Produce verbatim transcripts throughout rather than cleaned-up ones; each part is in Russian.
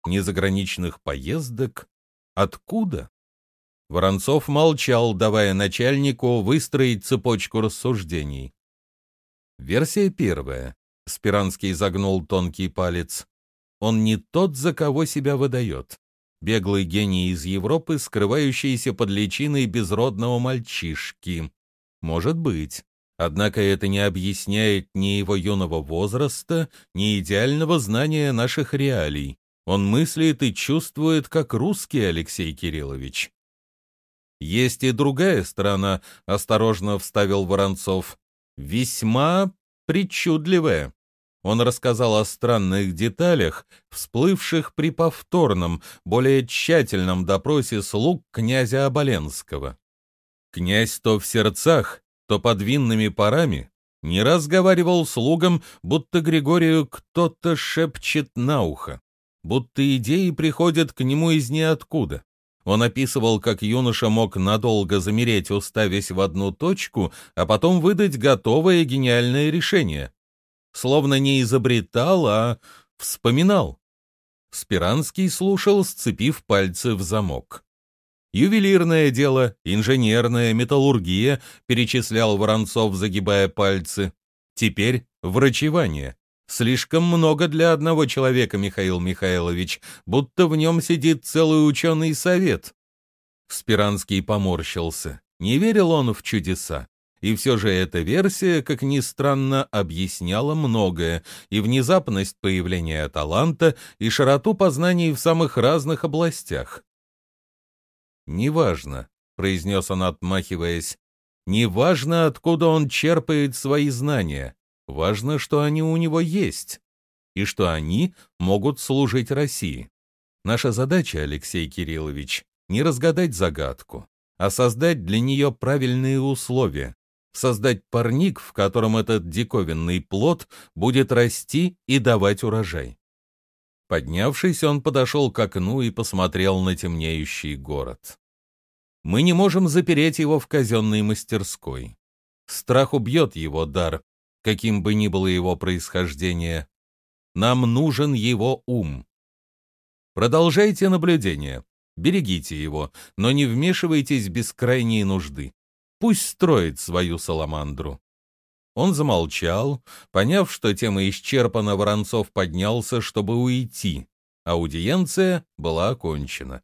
ни заграничных поездок. Откуда? Воронцов молчал, давая начальнику выстроить цепочку рассуждений. Версия первая. Спиранский загнул тонкий палец. Он не тот, за кого себя выдает. Беглый гений из Европы, скрывающийся под личиной безродного мальчишки. Может быть. Однако это не объясняет ни его юного возраста, ни идеального знания наших реалий. Он мыслит и чувствует, как русский Алексей Кириллович. Есть и другая сторона, осторожно вставил Воронцов. Весьма причудливая. Он рассказал о странных деталях, всплывших при повторном, более тщательном допросе слуг князя Оболенского. Князь то в сердцах, то под винными парами не раз говаривал слугам, будто Григорию кто-то шепчет на ухо, будто идеи приходят к нему из ниоткуда. Он описывал, как юноша мог надолго замереть, уставясь в одну точку, а потом выдать готовое гениальное решение. Словно не изобретал, а вспоминал. Спиранский слушал, сцепив пальцы в замок. Ювелирное дело, инженерная, металлургия, перечислял Воронцов, загибая пальцы. Теперь врачевание. Слишком много для одного человека, Михаил Михайлович, будто в нем сидит целый ученый совет. Спиранский поморщился. Не верил он в чудеса. И все же эта версия, как ни странно, объясняла многое, и внезапность появления таланта, и широту познаний в самых разных областях. «Неважно», — произнес он, отмахиваясь, — «неважно, откуда он черпает свои знания. Важно, что они у него есть, и что они могут служить России. Наша задача, Алексей Кириллович, не разгадать загадку, а создать для нее правильные условия, создать парник, в котором этот диковинный плод будет расти и давать урожай». Поднявшись, он подошел к окну и посмотрел на темнеющий город. «Мы не можем запереть его в казенной мастерской. Страх убьет его дар, каким бы ни было его происхождение. Нам нужен его ум. Продолжайте наблюдение, берегите его, но не вмешивайтесь без крайней нужды. Пусть строит свою саламандру». Он замолчал, поняв, что тема исчерпана, Воронцов поднялся, чтобы уйти. Аудиенция была окончена.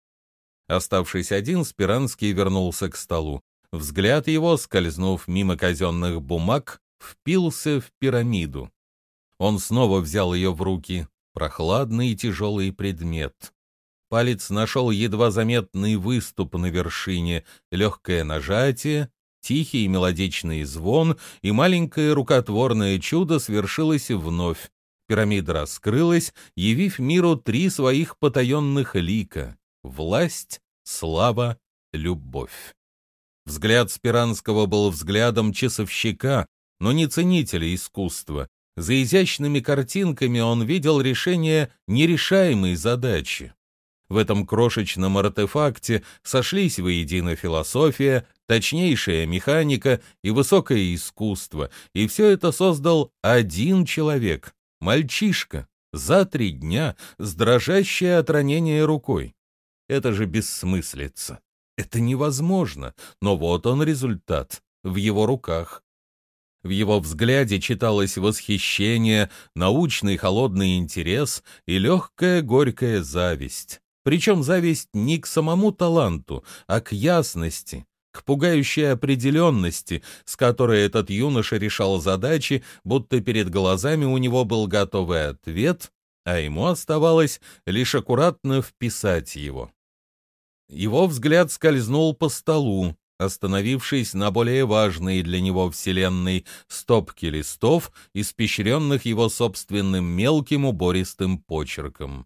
Оставшись один, Спиранский вернулся к столу. Взгляд его, скользнув мимо казенных бумаг, впился в пирамиду. Он снова взял ее в руки, прохладный и тяжелый предмет. Палец нашел едва заметный выступ на вершине, легкое нажатие, тихий мелодичный звон, и маленькое рукотворное чудо свершилось вновь. Пирамида раскрылась, явив миру три своих потаенных лика — власть, слава, любовь. Взгляд Спиранского был взглядом часовщика, но не ценителя искусства. За изящными картинками он видел решение нерешаемой задачи. В этом крошечном артефакте сошлись воедино философия, точнейшая механика и высокое искусство, и все это создал один человек, мальчишка, за три дня, с дрожащей от ранения рукой. Это же бессмыслица. Это невозможно, но вот он результат, в его руках. В его взгляде читалось восхищение, научный холодный интерес и легкая горькая зависть. Причем зависть не к самому таланту, а к ясности, к пугающей определенности, с которой этот юноша решал задачи, будто перед глазами у него был готовый ответ, а ему оставалось лишь аккуратно вписать его. Его взгляд скользнул по столу, остановившись на более важной для него вселенной стопке листов, испещренных его собственным мелким убористым почерком.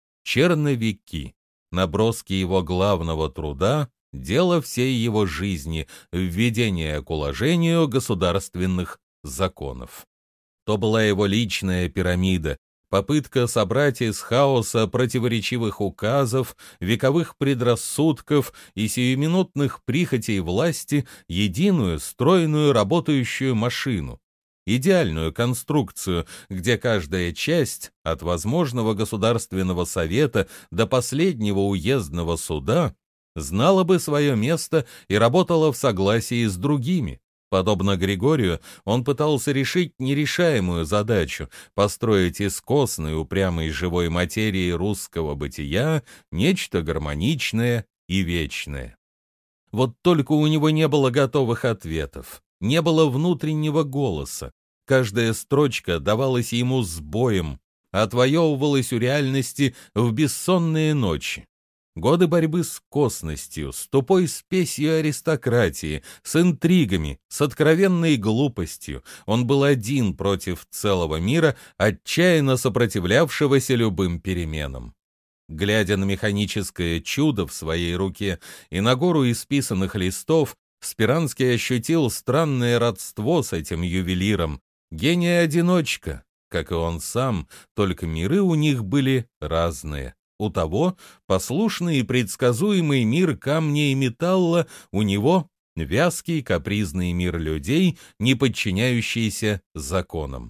Черновики, наброски его главного труда, дело всей его жизни, введение к уложению государственных законов. То была его личная пирамида, попытка собрать из хаоса противоречивых указов, вековых предрассудков и сиюминутных прихотей власти единую, стройную, работающую машину. идеальную конструкцию, где каждая часть, от возможного государственного совета до последнего уездного суда, знала бы свое место и работала в согласии с другими. Подобно Григорию, он пытался решить нерешаемую задачу — построить из костной упрямой живой материи русского бытия нечто гармоничное и вечное. Вот только у него не было готовых ответов, не было внутреннего голоса. Каждая строчка давалась ему с боем, отвоевывалась у реальности в бессонные ночи. Годы борьбы с косностью, с тупой спесью аристократии, с интригами, с откровенной глупостью. Он был один против целого мира, отчаянно сопротивлявшегося любым переменам. Глядя на механическое чудо в своей руке и на гору исписанных листов, Спиранский ощутил странное родство с этим ювелиром. Гений-одиночка, как и он сам, только миры у них были разные. У того послушный и предсказуемый мир камня и металла, у него вязкий капризный мир людей, не подчиняющийся законам.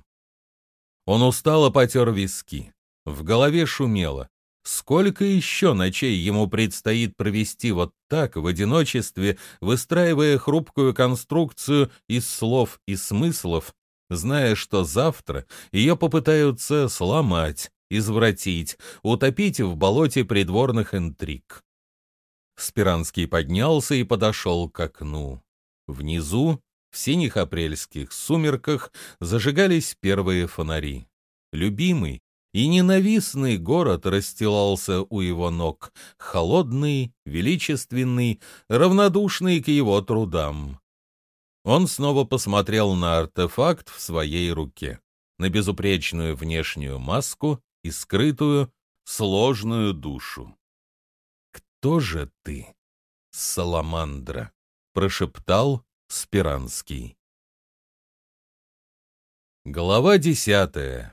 Он устало потер виски. В голове шумело. Сколько еще ночей ему предстоит провести вот так, в одиночестве, выстраивая хрупкую конструкцию из слов и смыслов, зная, что завтра ее попытаются сломать, извратить, утопить в болоте придворных интриг. Спиранский поднялся и подошел к окну. Внизу, в синих апрельских сумерках, зажигались первые фонари. Любимый и ненавистный город расстилался у его ног, холодный, величественный, равнодушный к его трудам. Он снова посмотрел на артефакт в своей руке, на безупречную внешнюю маску и скрытую, сложную душу. «Кто же ты, саламандра?» — прошептал Спиранский. Глава десятая.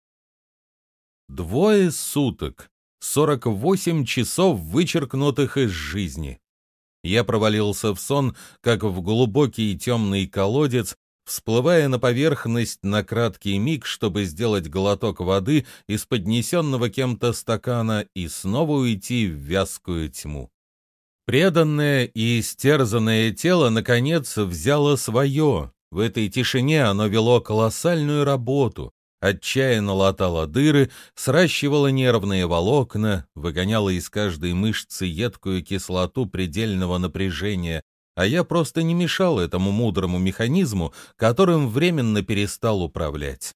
Двое суток, сорок восемь часов, вычеркнутых из жизни. Я провалился в сон, как в глубокий темный колодец, всплывая на поверхность на краткий миг, чтобы сделать глоток воды из поднесенного кем-то стакана и снова уйти в вязкую тьму. Преданное и истерзанное тело, наконец, взяло свое. В этой тишине оно вело колоссальную работу, отчаянно латало дыры, сращивало нервные волокна, выгоняло из каждой мышцы едкую кислоту предельного напряжения, а я просто не мешал этому мудрому механизму, которым временно перестал управлять.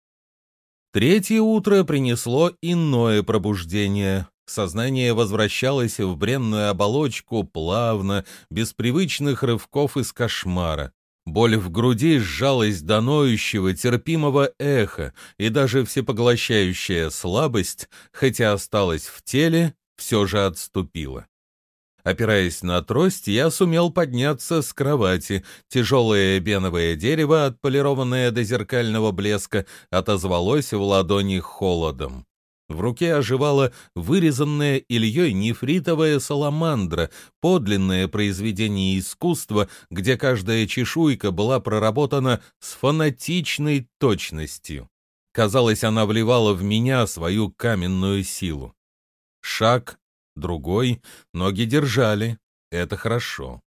Третье утро принесло иное пробуждение. Сознание возвращалось в бренную оболочку плавно, без привычных рывков из кошмара. Боль в груди сжалась до ноющего, терпимого эха, и даже всепоглощающая слабость, хотя осталась в теле, все же отступила. Опираясь на трость, я сумел подняться с кровати. Тяжелое беновое дерево, отполированное до зеркального блеска, отозвалось в ладони холодом. В руке оживала вырезанная Ильей нефритовая саламандра, подлинное произведение искусства, где каждая чешуйка была проработана с фанатичной точностью. Казалось, она вливала в меня свою каменную силу. Шаг, другой, ноги держали. Это хорошо.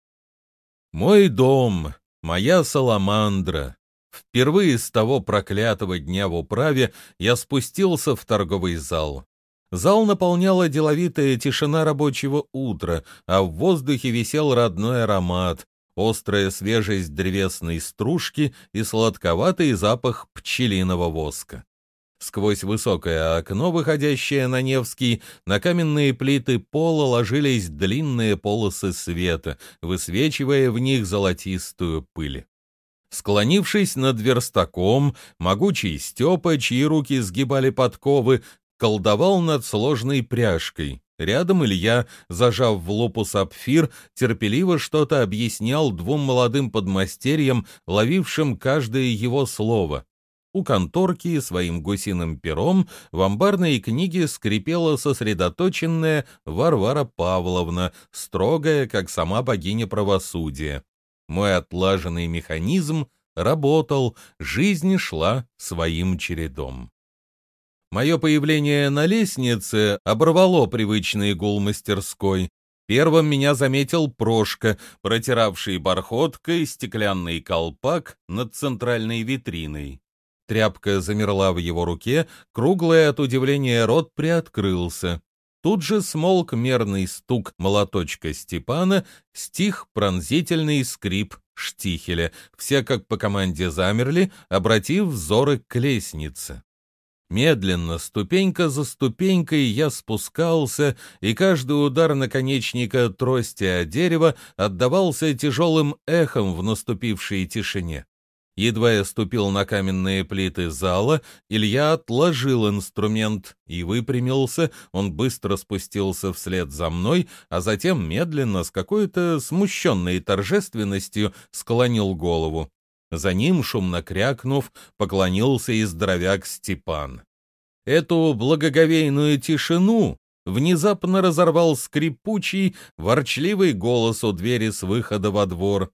Мой дом, моя саламандра. Впервые с того проклятого дня в управе я спустился в торговый зал. Зал наполняла деловитая тишина рабочего утра, а в воздухе висел родной аромат, острая свежесть древесной стружки и сладковатый запах пчелиного воска. Сквозь высокое окно, выходящее на Невский, на каменные плиты пола ложились длинные полосы света, высвечивая в них золотистую пыль. Склонившись над верстаком, могучий Степа, чьи руки сгибали подковы, колдовал над сложной пряжкой. Рядом Илья, зажав в лупу сапфир, терпеливо что-то объяснял двум молодым подмастерьям, ловившим каждое его слово. У конторки своим гусиным пером в амбарной книге скрипела сосредоточенная Варвара Павловна, строгая, как сама богиня правосудия. Мой отлаженный механизм работал, жизнь шла своим чередом. Мое появление на лестнице оборвало привычный гул мастерской. Первым меня заметил Прошка, протиравший бархоткой стеклянный колпак над центральной витриной. Тряпка замерла в его руке, круглый от удивления рот приоткрылся. Тут же смолк мерный стук молоточка Степана, стих пронзительный скрип штихеля. Все как по команде замерли, обратив взоры к лестнице. Медленно, ступенька за ступенькой, я спускался, и каждый удар наконечника трости о дерево отдавался тяжелым эхом в наступившей тишине. Едва я ступил на каменные плиты зала, Илья отложил инструмент и выпрямился, он быстро спустился вслед за мной, а затем медленно, с какой-то смущенной торжественностью, склонил голову. За ним, шумно крякнув, поклонился и здоровяк Степан. Эту благоговейную тишину внезапно разорвал скрипучий, ворчливый голос у двери с выхода во двор.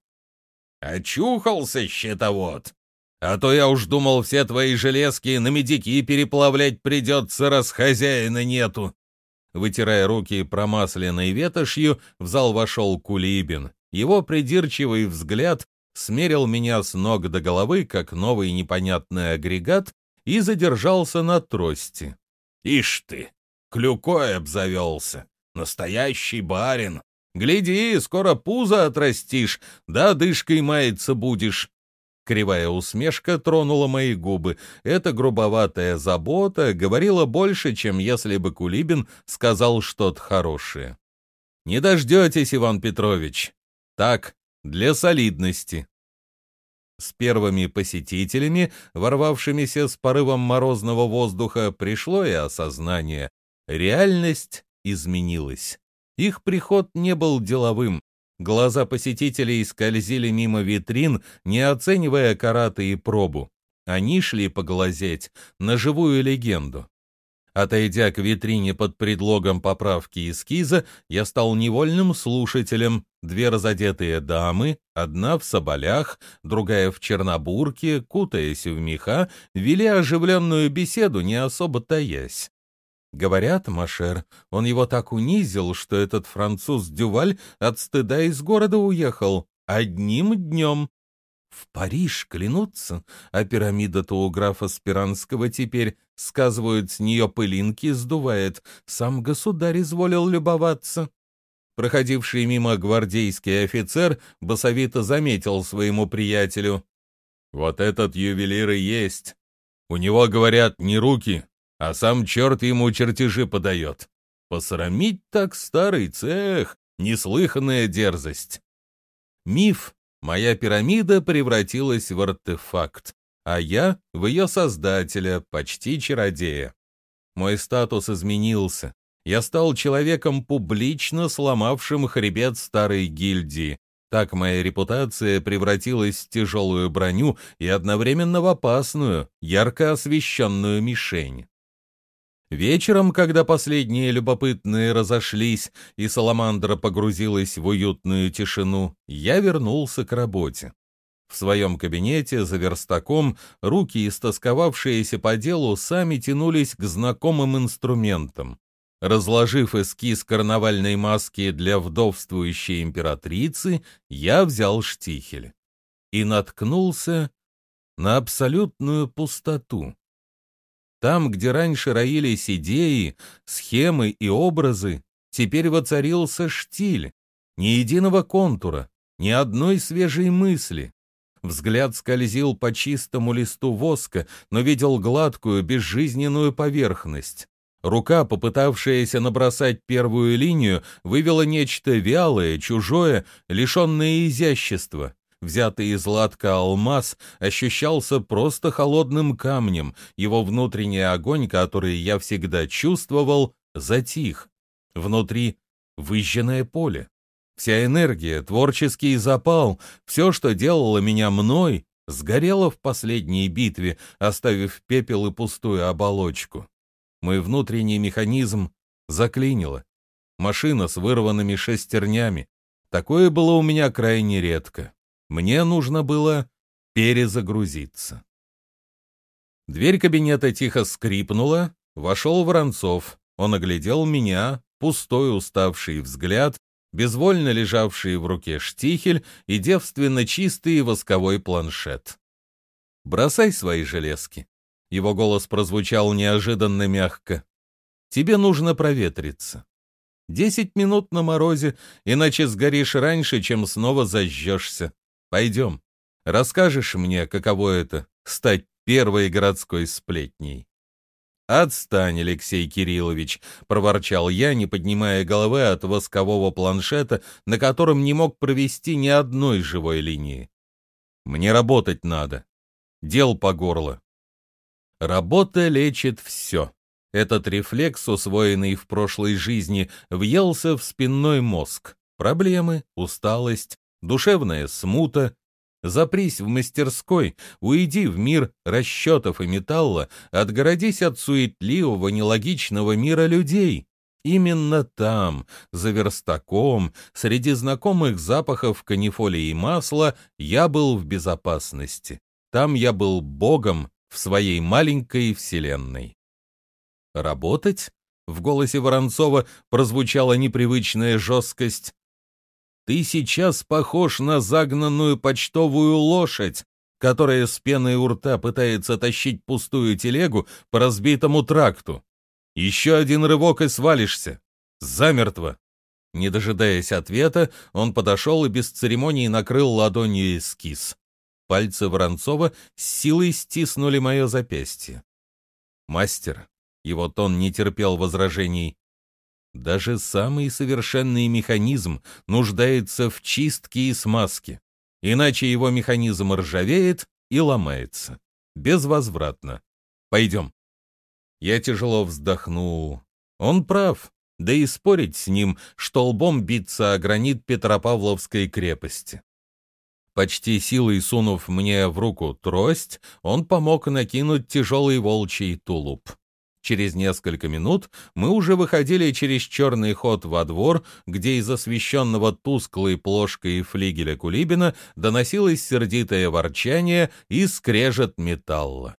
«Очухался, щитовод! А то я уж думал, все твои железки на медики переплавлять придется, раз хозяина нету!» Вытирая руки промасленной ветошью, в зал вошел Кулибин. Его придирчивый взгляд смерил меня с ног до головы, как новый непонятный агрегат, и задержался на трости. «Ишь ты, клюкой обзавелся! Настоящий барин! Гляди, скоро пузо отрастишь, да дышкой маяться будешь!» Кривая усмешка тронула мои губы. Эта грубоватая забота говорила больше, чем если бы Кулибин сказал что-то хорошее. «Не дождетесь, Иван Петрович. Так, для солидности». С первыми посетителями, ворвавшимися с порывом морозного воздуха, пришло и осознание. Реальность изменилась. Их приход не был деловым. Глаза посетителей скользили мимо витрин, не оценивая караты и пробу. Они шли поглазеть на живую легенду. Отойдя к витрине под предлогом поправки эскиза, я стал невольным слушателем. Две разодетые дамы, одна в соболях, другая в чернобурке, кутаясь в меха, вели оживленную беседу, не особо таясь. Говорят, Машер, он его так унизил, что этот француз Дюваль от стыда из города уехал. Одним днем. В Париж клянутся, а пирамида-то у графа Спиранского теперь, сказывают, с нее пылинки сдувает. Сам государь изволил любоваться. Проходивший мимо гвардейский офицер басовито заметил своему приятелю: «Вот этот ювелир и есть. У него, говорят, не руки, а сам черт ему чертежи подает. Посрамить так старый цех, неслыханная дерзость». Миф, моя пирамида превратилась в артефакт, а я в ее создателя, почти чародея. Мой статус изменился. Я стал человеком, публично сломавшим хребет старой гильдии. Так моя репутация превратилась в тяжелую броню и одновременно в опасную, ярко освещенную мишень. Вечером, когда последние любопытные разошлись и Саламандра погрузилась в уютную тишину, я вернулся к работе. В своем кабинете за верстаком руки, истосковавшиеся по делу, сами тянулись к знакомым инструментам. Разложив эскиз карнавальной маски для вдовствующей императрицы, я взял штихель и наткнулся на абсолютную пустоту. Там, где раньше роились идеи, схемы и образы, теперь воцарился штиль, ни единого контура, ни одной свежей мысли. Взгляд скользил по чистому листу воска, но видел гладкую, безжизненную поверхность. Рука, попытавшаяся набросать первую линию, вывела нечто вялое, чужое, лишенное изящества. Взятый из латка алмаз ощущался просто холодным камнем, его внутренний огонь, который я всегда чувствовал, затих. Внутри выжженное поле. Вся энергия, творческий запал, все, что делало меня мной, сгорело в последней битве, оставив пепел и пустую оболочку. Мой внутренний механизм заклинило. Машина с вырванными шестернями. Такое было у меня крайне редко. Мне нужно было перезагрузиться. Дверь кабинета тихо скрипнула, вошел Воронцов. Он оглядел меня, пустой уставший взгляд, безвольно лежавший в руке штихель и девственно чистый восковой планшет. «Бросай свои железки». Его голос прозвучал неожиданно мягко. «Тебе нужно проветриться. Десять минут на морозе, иначе сгоришь раньше, чем снова зажжешься. Пойдем. Расскажешь мне, каково это — стать первой городской сплетней». «Отстань, Алексей Кириллович», — проворчал я, не поднимая головы от воскового планшета, на котором не мог провести ни одной живой линии. «Мне работать надо. Дел по горло». Работа лечит все. Этот рефлекс, усвоенный в прошлой жизни, въелся в спинной мозг. Проблемы, усталость, душевная смута. Запрись в мастерской, уйди в мир расчетов и металла, отгородись от суетливого, нелогичного мира людей. Именно там, за верстаком, среди знакомых запахов канифоли и масла, я был в безопасности. Там я был богом в своей маленькой вселенной. «Работать?» — в голосе Воронцова прозвучала непривычная жесткость. «Ты сейчас похож на загнанную почтовую лошадь, которая с пеной у рта пытается тащить пустую телегу по разбитому тракту. Еще один рывок и свалишься. Замертво». Не дожидаясь ответа, он подошел и без церемонии накрыл ладонью эскиз. Пальцы Воронцова с силой стиснули мое запястье. «Мастер», — его тон не терпел возражений, даже самый совершенный механизм нуждается в чистке и смазке, иначе его механизм ржавеет и ломается. Безвозвратно. Пойдем. Я тяжело вздохнул. Он прав, да и спорить с ним, что лбом биться о гранит Петропавловской крепости. Почти силой сунув мне в руку трость, он помог накинуть тяжелый волчий тулуп. Через несколько минут мы уже выходили через черный ход во двор, где из освещенного тусклой плошкой флигеля Кулибина доносилось сердитое ворчание и скрежет металла.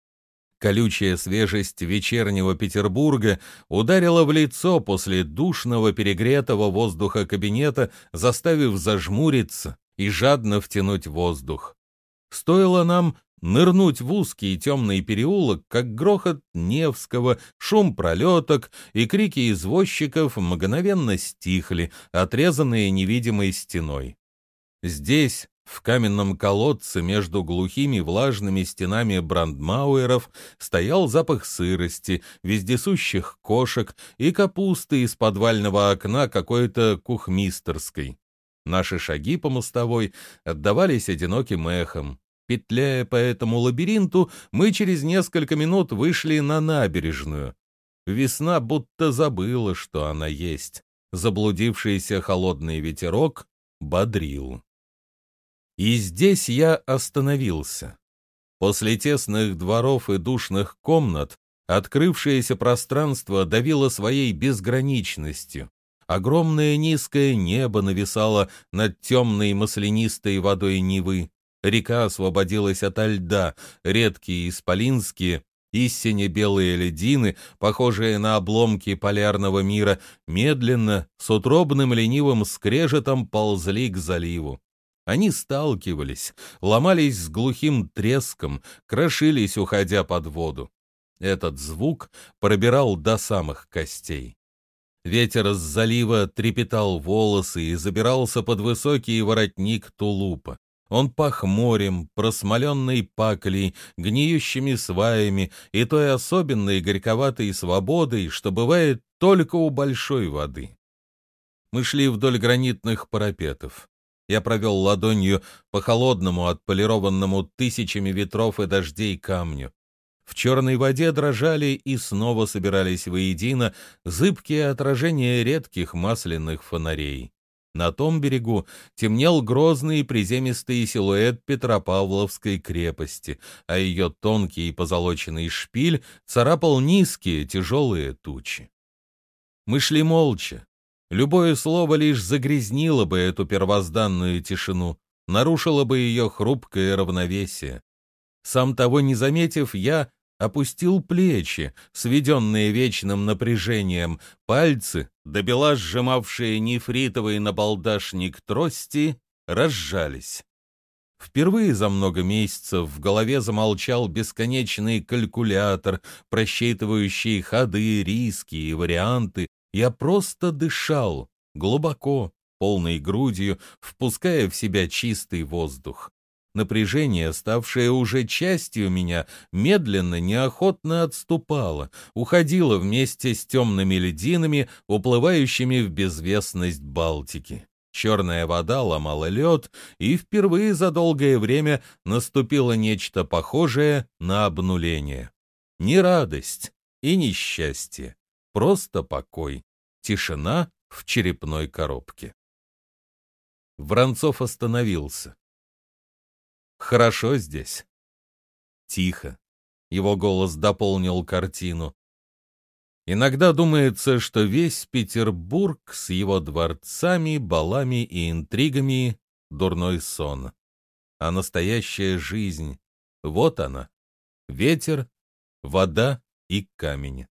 Колючая свежесть вечернего Петербурга ударила в лицо после душного перегретого воздуха кабинета, заставив зажмуриться и жадно втянуть воздух. Стоило нам нырнуть в узкий темный переулок, как грохот Невского, шум пролеток и крики извозчиков мгновенно стихли, отрезанные невидимой стеной. Здесь, в каменном колодце между глухими влажными стенами брандмауэров, стоял запах сырости, вездесущих кошек и капусты из подвального окна какой-то кухмистерской. Наши шаги по мостовой отдавались одиноким эхом. Петляя по этому лабиринту, мы через несколько минут вышли на набережную. Весна будто забыла, что она есть. Заблудившийся холодный ветерок бодрил. И здесь я остановился. После тесных дворов и душных комнат открывшееся пространство давило своей безграничностью. Огромное низкое небо нависало над темной маслянистой водой Невы. Река освободилась ото льда, редкие исполинские и сине-белые льдины, похожие на обломки полярного мира, медленно, с утробным ленивым скрежетом ползли к заливу. Они сталкивались, ломались с глухим треском, крошились, уходя под воду. Этот звук пробирал до самых костей. Ветер с залива трепетал волосы и забирался под высокий воротник тулупа. Он пах морем, просмоленной паклей, гниющими сваями и той особенной горьковатой свободой, что бывает только у большой воды. Мы шли вдоль гранитных парапетов. Я провел ладонью по холодному, отполированному тысячами ветров и дождей камню. В черной воде дрожали и снова собирались воедино зыбкие отражения редких масляных фонарей. На том берегу темнел грозный приземистый силуэт Петропавловской крепости, а ее тонкий позолоченный шпиль царапал низкие тяжелые тучи. Мы шли молча. Любое слово лишь загрязнило бы эту первозданную тишину. нарушило бы ее хрупкое равновесие. Сам того не заметив, я опустил плечи, сведенные вечным напряжением, пальцы, добела сжимавшие нефритовый набалдашник трости, разжались. Впервые за много месяцев в голове замолчал бесконечный калькулятор, просчитывающий ходы, риски и варианты. Я просто дышал, глубоко, полной грудью, впуская в себя чистый воздух. Напряжение, ставшее уже частью меня, медленно, неохотно отступало, уходило вместе с темными льдинами, уплывающими в безвестность Балтики. Черная вода ломала лед, и впервые за долгое время наступило нечто похожее на обнуление. Не радость и не счастье, просто покой, тишина в черепной коробке. Воронцов остановился. Хорошо здесь. Тихо. Его голос дополнил картину. Иногда думается, что весь Петербург с его дворцами, балами и интригами — дурной сон. А настоящая жизнь — вот она. Ветер, вода и камень.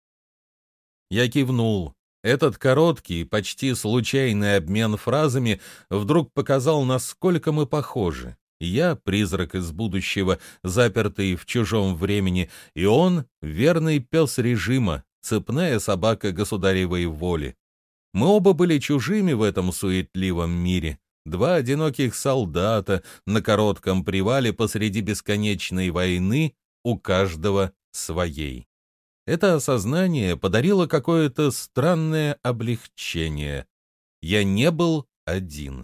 Я кивнул. Этот короткий, почти случайный обмен фразами вдруг показал, насколько мы похожи. Я — призрак из будущего, запертый в чужом времени, и он — верный пес режима, цепная собака государевой воли. Мы оба были чужими в этом суетливом мире, два одиноких солдата на коротком привале посреди бесконечной войны, у каждого своей. Это осознание подарило какое-то странное облегчение. Я не был один.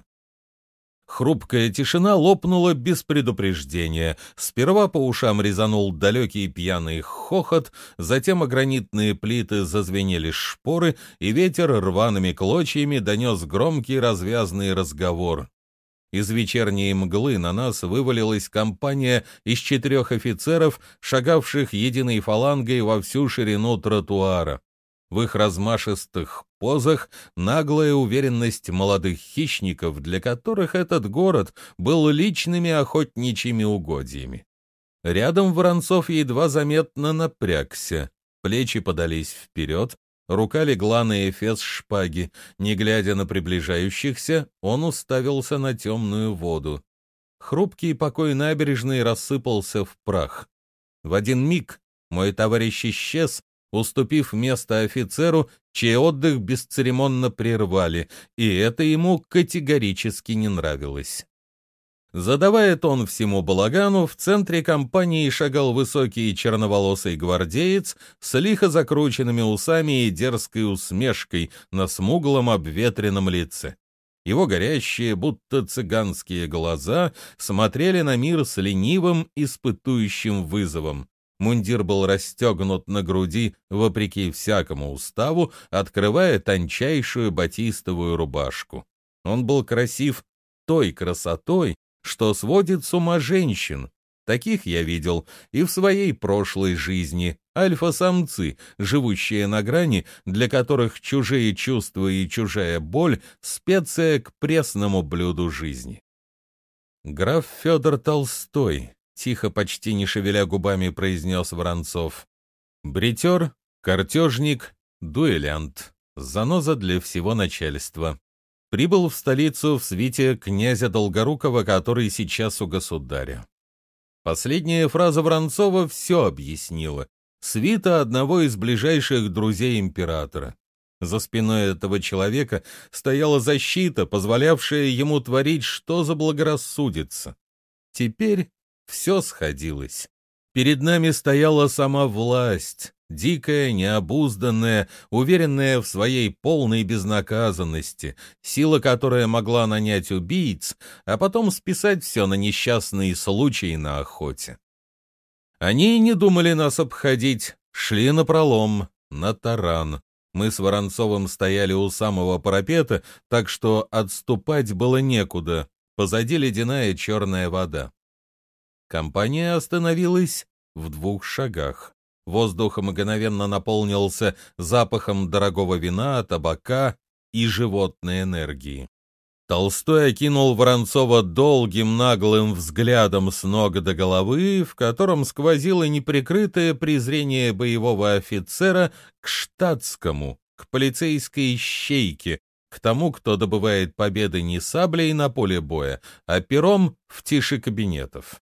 Хрупкая тишина лопнула без предупреждения. Сперва по ушам резанул далекий пьяный хохот, затем о гранитные плиты зазвенели шпоры, и ветер рваными клочьями донес громкий развязный разговор. Из вечерней мглы на нас вывалилась компания из четырех офицеров, шагавших единой фалангой во всю ширину тротуара. В их размашистых позах наглая уверенность молодых хищников, для которых этот город был личными охотничьими угодьями. Рядом Воронцов едва заметно напрягся, плечи подались вперед, рука легла на эфес шпаги. Не глядя на приближающихся, он уставился на темную воду. Хрупкий покой набережной рассыпался в прах. В один миг мой товарищ исчез, уступив место офицеру, чей отдых бесцеремонно прервали, и это ему категорически не нравилось. Задавая тон всему балагану, в центре компании шагал высокий черноволосый гвардеец с лихо закрученными усами и дерзкой усмешкой на смуглом обветренном лице. Его горящие, будто цыганские глаза смотрели на мир с ленивым, испытующим вызовом. Мундир был расстегнут на груди, вопреки всякому уставу, открывая тончайшую батистовую рубашку. Он был красив той красотой, что сводит с ума женщин. Таких я видел и в своей прошлой жизни. Альфа-самцы, живущие на грани, для которых чужие чувства и чужая боль — специя к пресному блюду жизни. Граф Федор Толстой, тихо, почти не шевеля губами, произнес Воронцов. Бритер, картежник, дуэлянт, заноза для всего начальства. Прибыл в столицу в свите князя Долгорукова, который сейчас у государя. Последняя фраза Воронцова все объяснила. Свита одного из ближайших друзей императора. За спиной этого человека стояла защита, позволявшая ему творить, что заблагорассудится. Теперь все сходилось. Перед нами стояла сама власть, дикая, необузданная, уверенная в своей полной безнаказанности, сила, которая могла нанять убийц, а потом списать все на несчастные случаи на охоте. Они не думали нас обходить, шли напролом, на таран. Мы с Воронцовым стояли у самого парапета, так что отступать было некуда, позади ледяная черная вода. Компания остановилась в двух шагах. Воздух мгновенно наполнился запахом дорогого вина, табака и животной энергии. Толстой окинул Воронцова долгим наглым взглядом с ног до головы, в котором сквозило неприкрытое презрение боевого офицера к штатскому, к полицейской ищейке, к тому, кто добывает победы не саблей на поле боя, а пером в тиши кабинетов.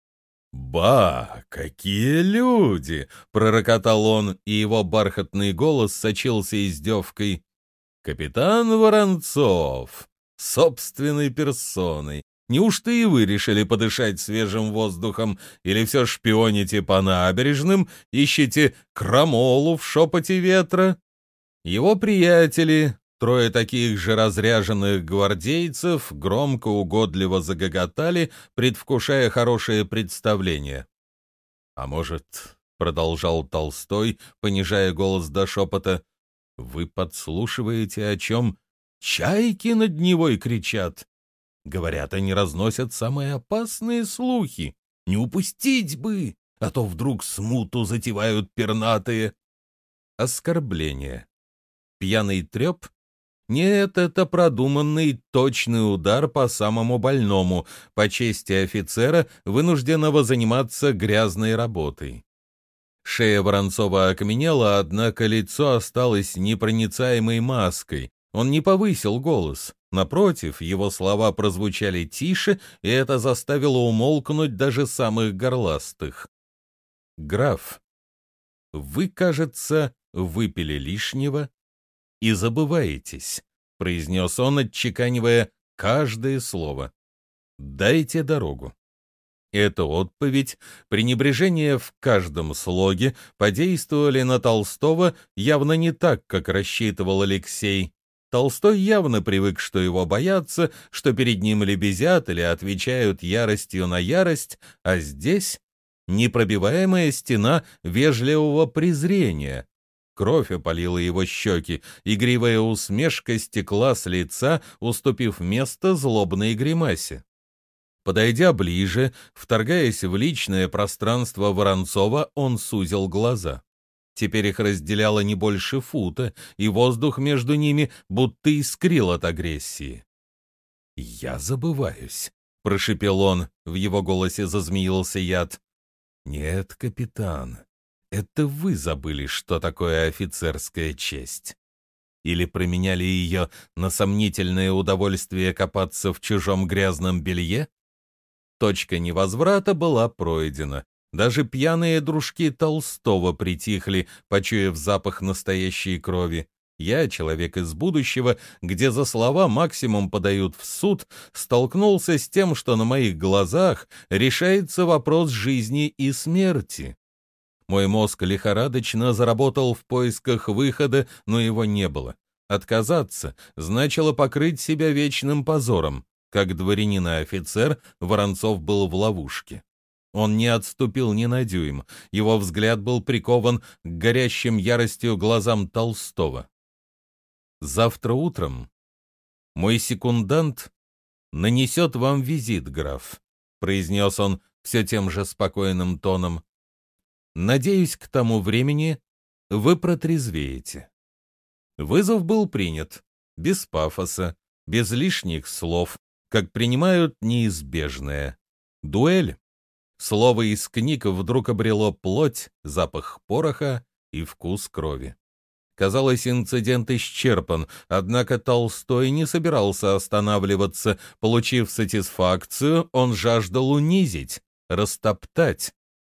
«Ба, какие люди!» — пророкотал он, и его бархатный голос сочился издевкой. «Капитан Воронцов! Собственной персоной. Неужто и вы решили подышать свежим воздухом, или все шпионите по набережным, ищете крамолу в шепоте ветра?» Его приятели, трое таких же разряженных гвардейцев, громко угодливо загоготали, предвкушая хорошее представление. «А может, — продолжал Толстой, понижая голос до шепота, — вы подслушиваете, о чем чайки над Невой кричат? Говорят, они разносят самые опасные слухи. Не упустить бы, а то вдруг смуту затевают пернатые». Оскорбление. Пьяный треп? Нет, это продуманный, точный удар по самому больному, по чести офицера, вынужденного заниматься грязной работой. Шея Воронцова окаменела, однако лицо осталось непроницаемой маской. Он не повысил голос. Напротив, его слова прозвучали тише, и это заставило умолкнуть даже самых горластых. «Граф, вы, кажется, выпили лишнего и забываетесь», — произнес он, отчеканивая каждое слово. «Дайте дорогу». Эта отповедь, пренебрежение в каждом слоге подействовали на Толстого явно не так, как рассчитывал Алексей. Толстой явно привык, что его боятся, что перед ним лебезят или отвечают яростью на ярость, а здесь непробиваемая стена вежливого презрения. Кровь опалила его щеки, игривая усмешка стекла с лица, уступив место злобной гримасе. Подойдя ближе, вторгаясь в личное пространство Воронцова, он сузил глаза. Теперь их разделяло не больше фута, и воздух между ними будто искрил от агрессии. «Я забываюсь», — прошепел он, в его голосе зазмеился яд. «Нет, капитан, это вы забыли, что такое офицерская честь. Или променяли ее на сомнительное удовольствие копаться в чужом грязном белье?» Точка невозврата была пройдена. Даже пьяные дружки Толстого притихли, почуяв запах настоящей крови. Я, человек из будущего, где за слова максимум подают в суд, столкнулся с тем, что на моих глазах решается вопрос жизни и смерти. Мой мозг лихорадочно заработал в поисках выхода, но его не было. Отказаться значило покрыть себя вечным позором. Как дворянин и офицер, Воронцов был в ловушке. Он не отступил ни на дюйм, его взгляд был прикован к горящим яростью глазам Толстого. «Завтра утром мой секундант нанесет вам визит, граф», — произнес он все тем же спокойным тоном. «Надеюсь, к тому времени вы протрезвеете». Вызов был принят, без пафоса, без лишних слов, как принимают неизбежное. Дуэль. Слово из книг вдруг обрело плоть, запах пороха и вкус крови. Казалось, инцидент исчерпан, однако Толстой не собирался останавливаться. Получив сатисфакцию, он жаждал унизить, растоптать.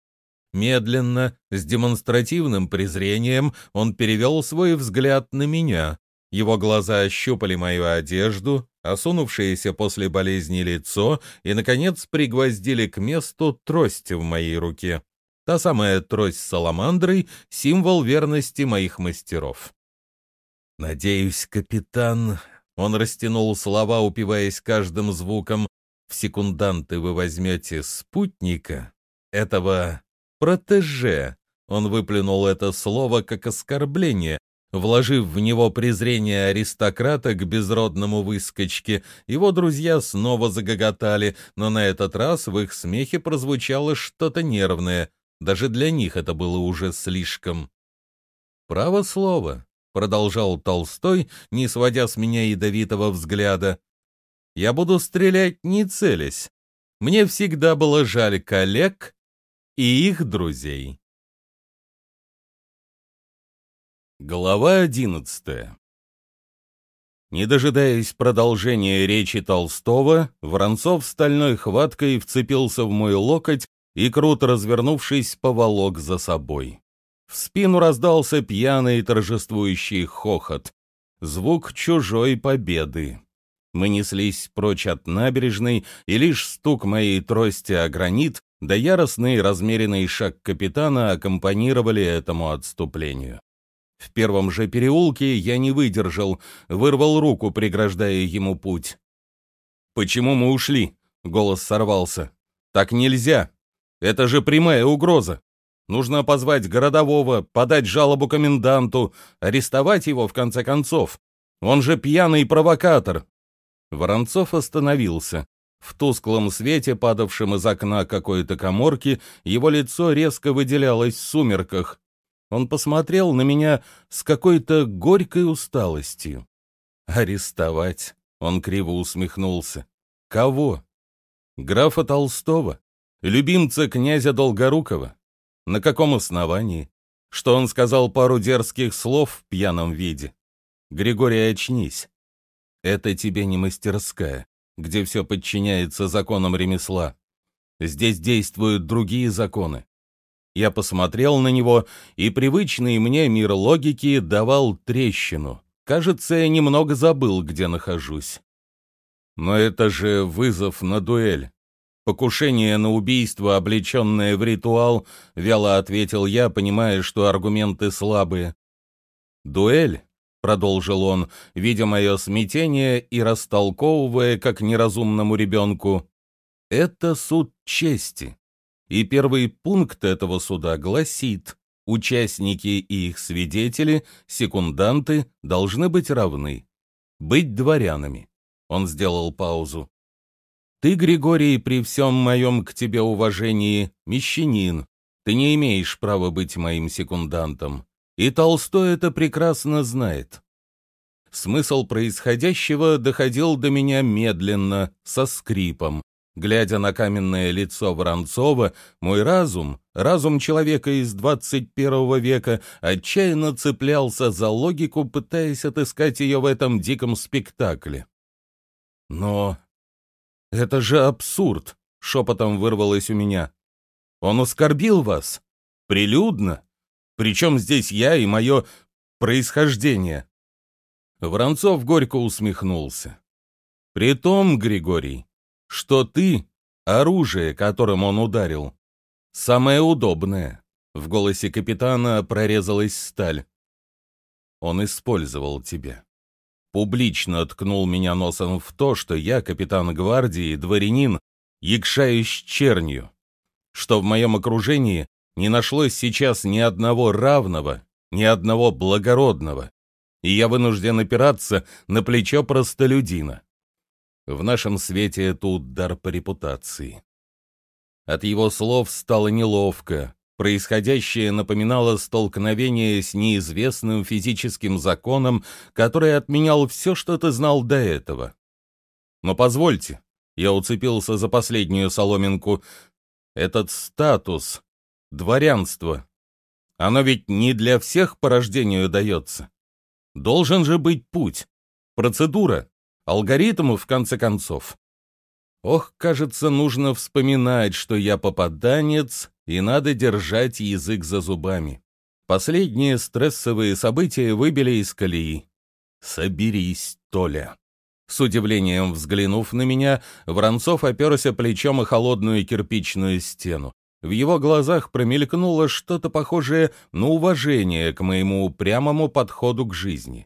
Медленно, с демонстративным презрением, он перевел свой взгляд на меня. Его глаза ощупали мою одежду, осунувшееся после болезни лицо и, наконец, пригвоздили к месту трость в моей руке. Та самая трость с саламандрой — символ верности моих мастеров. «Надеюсь, капитан...» — он растянул слова, упиваясь каждым звуком. «В секунданты вы возьмете спутника, этого протеже». Он выплюнул это слово как оскорбление, вложив в него презрение аристократа к безродному выскочке. Его друзья снова загоготали, но на этот раз в их смехе прозвучало что-то нервное. Даже для них это было уже слишком. «Право слово», — продолжал Толстой, не сводя с меня ядовитого взгляда. Я буду стрелять не целясь. Мне всегда было жаль коллег и их друзей. Глава одиннадцатая. Не дожидаясь продолжения речи Толстого, Воронцов стальной хваткой вцепился в мой локоть и, круто развернувшись, поволок за собой. В спину раздался пьяный торжествующий хохот, звук чужой победы. Мы неслись прочь от набережной, и лишь стук моей трости о гранит да яростный размеренный шаг капитана аккомпанировали этому отступлению. В первом же переулке я не выдержал, вырвал руку, преграждая ему путь. «Почему мы ушли?» — голос сорвался. «Так нельзя! Это же прямая угроза! Нужно позвать городового, подать жалобу коменданту, арестовать его в конце концов. Он же пьяный провокатор!» Воронцов остановился. В тусклом свете, падавшем из окна какой-то каморки, его лицо резко выделялось в сумерках. Он посмотрел на меня с какой-то горькой усталостью. «Арестовать?» — он криво усмехнулся. «Кого? Графа Толстого? Любимца князя Долгорукова? На каком основании? Что он сказал пару дерзких слов в пьяном виде? Григорий, очнись. Это тебе не мастерская, где все подчиняется законам ремесла. Здесь действуют другие законы». Я посмотрел на него, и привычный мне мир логики давал трещину. Кажется, я немного забыл, где нахожусь. Но это же вызов на дуэль. Покушение на убийство, облеченное в ритуал, вяло ответил я, понимая, что аргументы слабые. «Дуэль», — продолжил он, видя мое смятение и растолковывая, как неразумному ребенку, — «это суд чести». И первый пункт этого суда гласит: участники и их свидетели, секунданты, должны быть равны, быть дворянами. Он сделал паузу. Ты, Григорий, при всем моем к тебе уважении, мещанин. Ты не имеешь права быть моим секундантом. И Толстой это прекрасно знает. Смысл происходящего доходил до меня медленно, со скрипом. Глядя на каменное лицо Воронцова, мой разум, разум человека из двадцать первого века, отчаянно цеплялся за логику, пытаясь отыскать ее в этом диком спектакле. «Но это же абсурд!» — шепотом вырвалось у меня. «Он оскорбил вас? Прилюдно? Причем здесь я и мое происхождение?» Воронцов горько усмехнулся. «Притом, Григорий, что ты — оружие, которым он ударил. Самое удобное». В голосе капитана прорезалась сталь. «Он использовал тебя. Публично ткнул меня носом в то, что я, капитан гвардии, дворянин, якшаюсь чернью. Что в моем окружении не нашлось сейчас ни одного равного, ни одного благородного, и я вынужден опираться на плечо простолюдина. В нашем свете это удар по репутации». От его слов стало неловко. Происходящее напоминало столкновение с неизвестным физическим законом, который отменял все, что ты знал до этого. «Но позвольте», — я уцепился за последнюю соломинку, — «этот статус, дворянство, оно ведь не для всех по рождению дается. Должен же быть путь, процедура, алгоритм, в конце концов. Ох, кажется, нужно вспоминать, что я попаданец, и надо держать язык за зубами. Последние стрессовые события выбили из колеи. Соберись, Толя». С удивлением взглянув на меня, Воронцов оперся плечом о холодную кирпичную стену. В его глазах промелькнуло что-то похожее на уважение к моему упрямому подходу к жизни.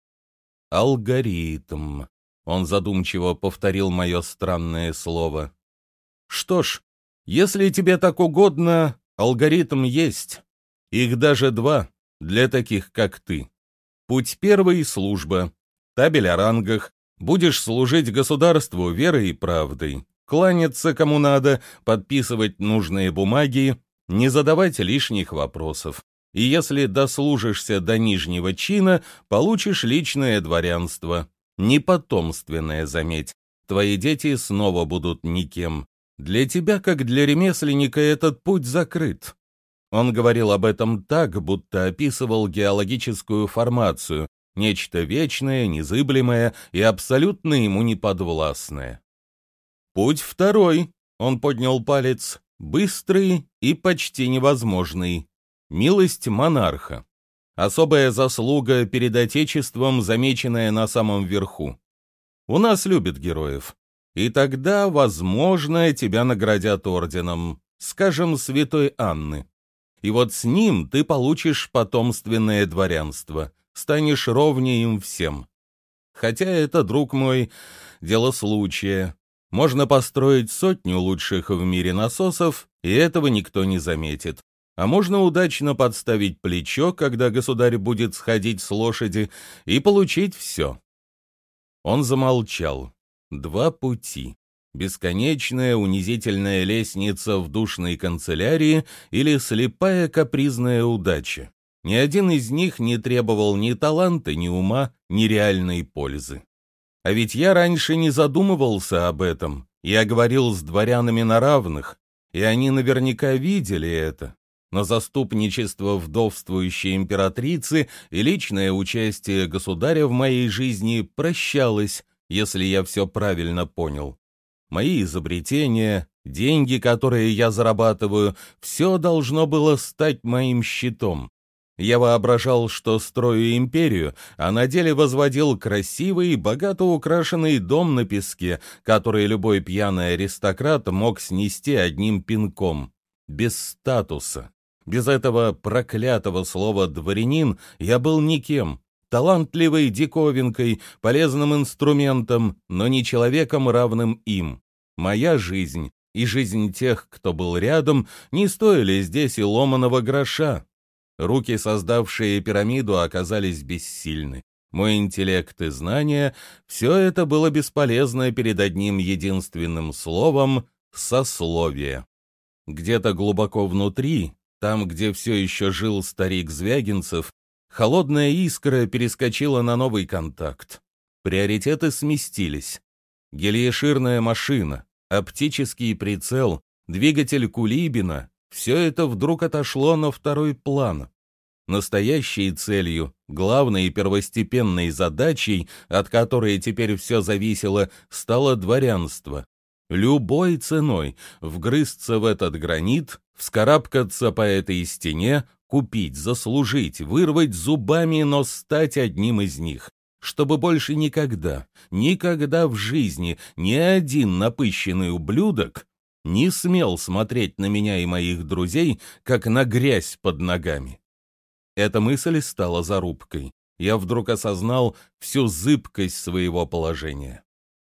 «Алгоритм», — он задумчиво повторил мое странное слово. «Что ж, если тебе так угодно, алгоритм есть. Их даже два, для таких, как ты. Путь первый — служба, табель о рангах, будешь служить государству верой и правдой, кланяться кому надо, подписывать нужные бумаги, не задавать лишних вопросов. И если дослужишься до нижнего чина, получишь личное дворянство. Не потомственное, заметь. Твои дети снова будут никем. Для тебя, как для ремесленника, этот путь закрыт». Он говорил об этом так, будто описывал геологическую формацию, нечто вечное, незыблемое и абсолютно ему неподвластное. «Путь второй», — он поднял палец, — «быстрый и почти невозможный. Милость монарха. Особая заслуга перед Отечеством, замеченная на самом верху. У нас любят героев. И тогда, возможно, тебя наградят орденом, скажем, Святой Анны. И вот с ним ты получишь потомственное дворянство, станешь ровнее им всем. Хотя это, друг мой, дело случая. Можно построить сотню лучших в мире насосов, и этого никто не заметит. А можно удачно подставить плечо, когда государь будет сходить с лошади, и получить все». Он замолчал. Два пути. Бесконечная унизительная лестница в душной канцелярии или слепая капризная удача. Ни один из них не требовал ни таланта, ни ума, ни реальной пользы. А ведь я раньше не задумывался об этом. Я говорил с дворянами на равных, и они наверняка видели это. Но заступничество вдовствующей императрицы и личное участие государя в моей жизни прощалось, если я все правильно понял. Мои изобретения, деньги, которые я зарабатываю, все должно было стать моим щитом. Я воображал, что строю империю, а на деле возводил красивый, богато украшенный дом на песке, который любой пьяный аристократ мог снести одним пинком. Без статуса. Без этого проклятого слова «дворянин» я был никем. Талантливой диковинкой, полезным инструментом, но не человеком, равным им. Моя жизнь и жизнь тех, кто был рядом, не стоили здесь и ломаного гроша. Руки, создавшие пирамиду, оказались бессильны. Мой интеллект и знания — все это было бесполезно перед одним единственным словом — сословие. Где-то глубоко внутри, там, где все еще жил старик Звягинцев, холодная искра перескочила на новый контакт. Приоритеты сместились. Гелиеширная машина, оптический прицел, двигатель Кулибина — все это вдруг отошло на второй план. Настоящей целью, главной и первостепенной задачей, от которой теперь все зависело, стало дворянство. Любой ценой вгрызться в этот гранит, вскарабкаться по этой стене, купить, заслужить, вырвать зубами, но стать одним из них, чтобы больше никогда, никогда в жизни ни один напыщенный ублюдок не смел смотреть на меня и моих друзей, как на грязь под ногами. Эта мысль стала зарубкой. Я вдруг осознал всю зыбкость своего положения.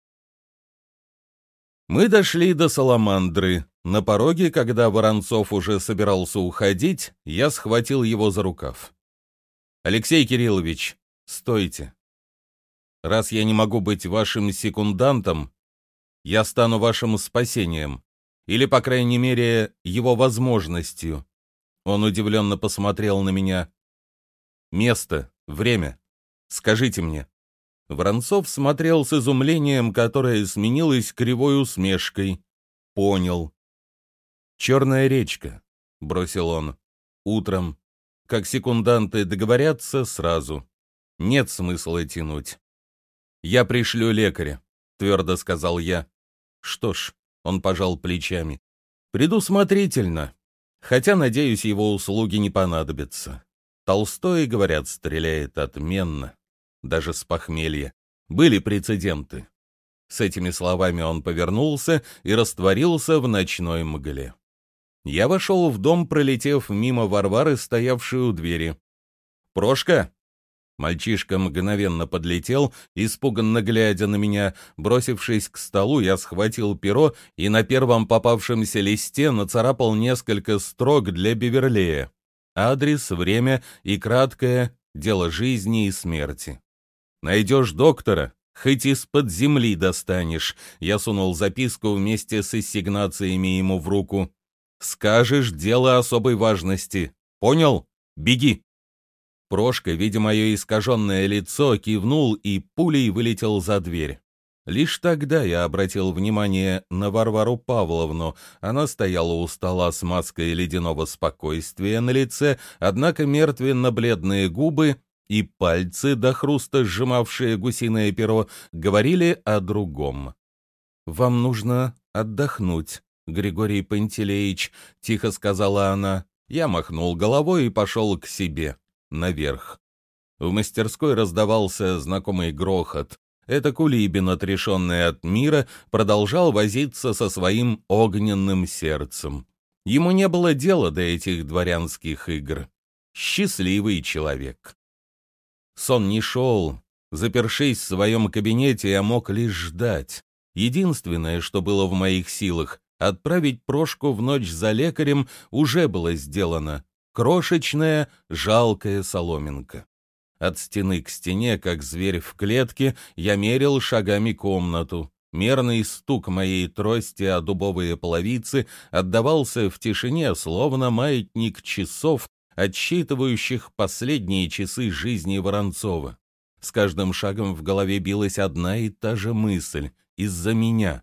Мы дошли до Саламандры. На пороге, когда Воронцов уже собирался уходить, я схватил его за рукав. «Алексей Кириллович, стойте. Раз я не могу быть вашим секундантом, я стану вашим спасением, или, по крайней мере, его возможностью». Он удивленно посмотрел на меня. «Место, время. Скажите мне». Воронцов смотрел с изумлением, которое сменилось кривой усмешкой. «Понял». «Черная речка», — бросил он. «Утром. Как секунданты договорятся, сразу. Нет смысла тянуть». «Я пришлю лекаря», — твердо сказал я. «Что ж», — он пожал плечами, — «предусмотрительно. Хотя, надеюсь, его услуги не понадобятся. Толстой, говорят, стреляет отменно, даже с похмелья. Были прецеденты». С этими словами он повернулся и растворился в ночной мгле. Я вошел в дом, пролетев мимо Варвары, стоявшей у двери. «Прошка!» Мальчишка мгновенно подлетел, испуганно глядя на меня. Бросившись к столу, я схватил перо и на первом попавшемся листе нацарапал несколько строк для Беверлея. Адрес, время и краткое дело жизни и смерти. «Найдешь доктора, хоть из-под земли достанешь», — я сунул записку вместе с ассигнациями ему в руку. «Скажешь дело особой важности. Понял? Беги!» Прошка, видя мое искаженное лицо, кивнул и пулей вылетел за дверь. Лишь тогда я обратил внимание на Варвару Павловну. Она стояла у стола с маской ледяного спокойствия на лице, однако мертвенно-бледные губы и пальцы, до хруста сжимавшие гусиное перо, говорили о другом. «Вам нужно отдохнуть, Григорий Пантелеич», — тихо сказала она. Я махнул головой и пошел к себе, наверх. В мастерской раздавался знакомый грохот. Это Кулибин, отрешенный от мира, продолжал возиться со своим огненным сердцем. Ему не было дела до этих дворянских игр. Счастливый человек. Сон не шел. Запершись в своем кабинете, я мог лишь ждать. Единственное, что было в моих силах, отправить Прошку в ночь за лекарем, уже было сделано. Крошечная, жалкая соломинка. От стены к стене, как зверь в клетке, я мерил шагами комнату. Мерный стук моей трости о дубовые половицы отдавался в тишине, словно маятник часов, отсчитывающих последние часы жизни Воронцова. С каждым шагом в голове билась одна и та же мысль — из-за меня.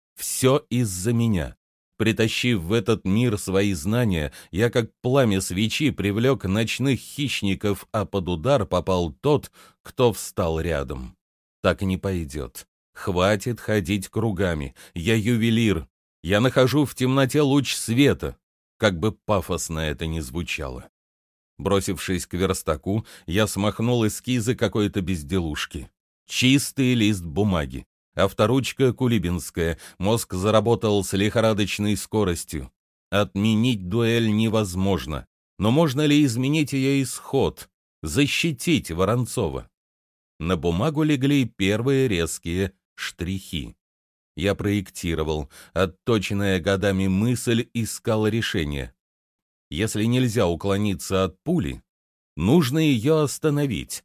Все из-за меня. Притащив в этот мир свои знания, я как пламя свечи привлек ночных хищников, а под удар попал тот, кто встал рядом. Так не пойдет. Хватит ходить кругами. Я ювелир. Я нахожу в темноте луч света. Как бы пафосно это ни звучало. Бросившись к верстаку, я смахнул эскизы какой-то безделушки. Чистый лист бумаги. Авторучка кулибинская, мозг заработал с лихорадочной скоростью. Отменить дуэль невозможно, но можно ли изменить ее исход, защитить Воронцова? На бумагу легли первые резкие штрихи. Я проектировал, отточенная годами мысль искала решение. Если нельзя уклониться от пули, нужно ее остановить.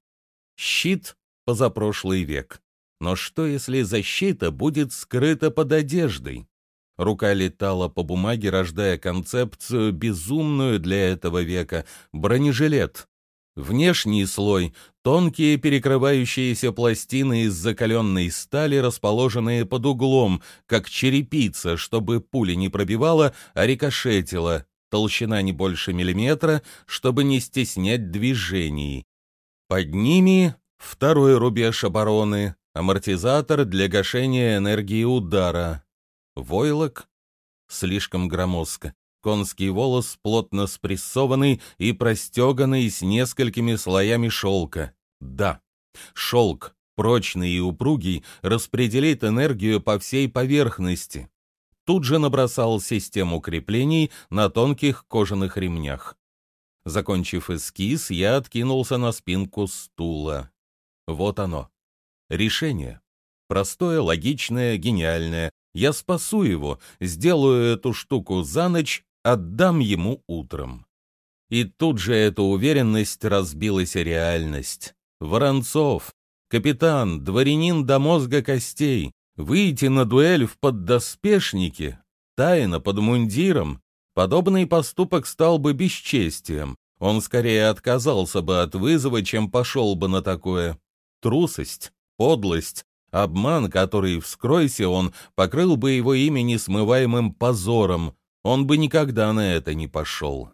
Щит — позапрошлый век. Но что, если защита будет скрыта под одеждой? Рука летала по бумаге, рождая концепцию, безумную для этого века — бронежилет. Внешний слой — тонкие перекрывающиеся пластины из закаленной стали, расположенные под углом, как черепица, чтобы пуля не пробивала, а рикошетила. Толщина не больше миллиметра, чтобы не стеснять движений. Под ними второй рубеж обороны — амортизатор для гашения энергии удара. Войлок слишком громоздко. Конский волос плотно спрессованный и простеганный с несколькими слоями шелка. Да, шелк, прочный и упругий, распределит энергию по всей поверхности. Тут же набросал систему креплений на тонких кожаных ремнях. Закончив эскиз, я откинулся на спинку стула. Вот оно. Решение. Простое, логичное, гениальное. Я спасу его, сделаю эту штуку за ночь, отдам ему утром. И тут же эта уверенность разбилась о реальность. Воронцов, капитан, дворянин до мозга костей, выйти на дуэль в поддоспешнике, тайно под мундиром, подобный поступок стал бы бесчестием. Он скорее отказался бы от вызова, чем пошел бы на такое. Трусость, подлость, обман, который, вскройся он, покрыл бы его имя несмываемым позором. Он бы никогда на это не пошел.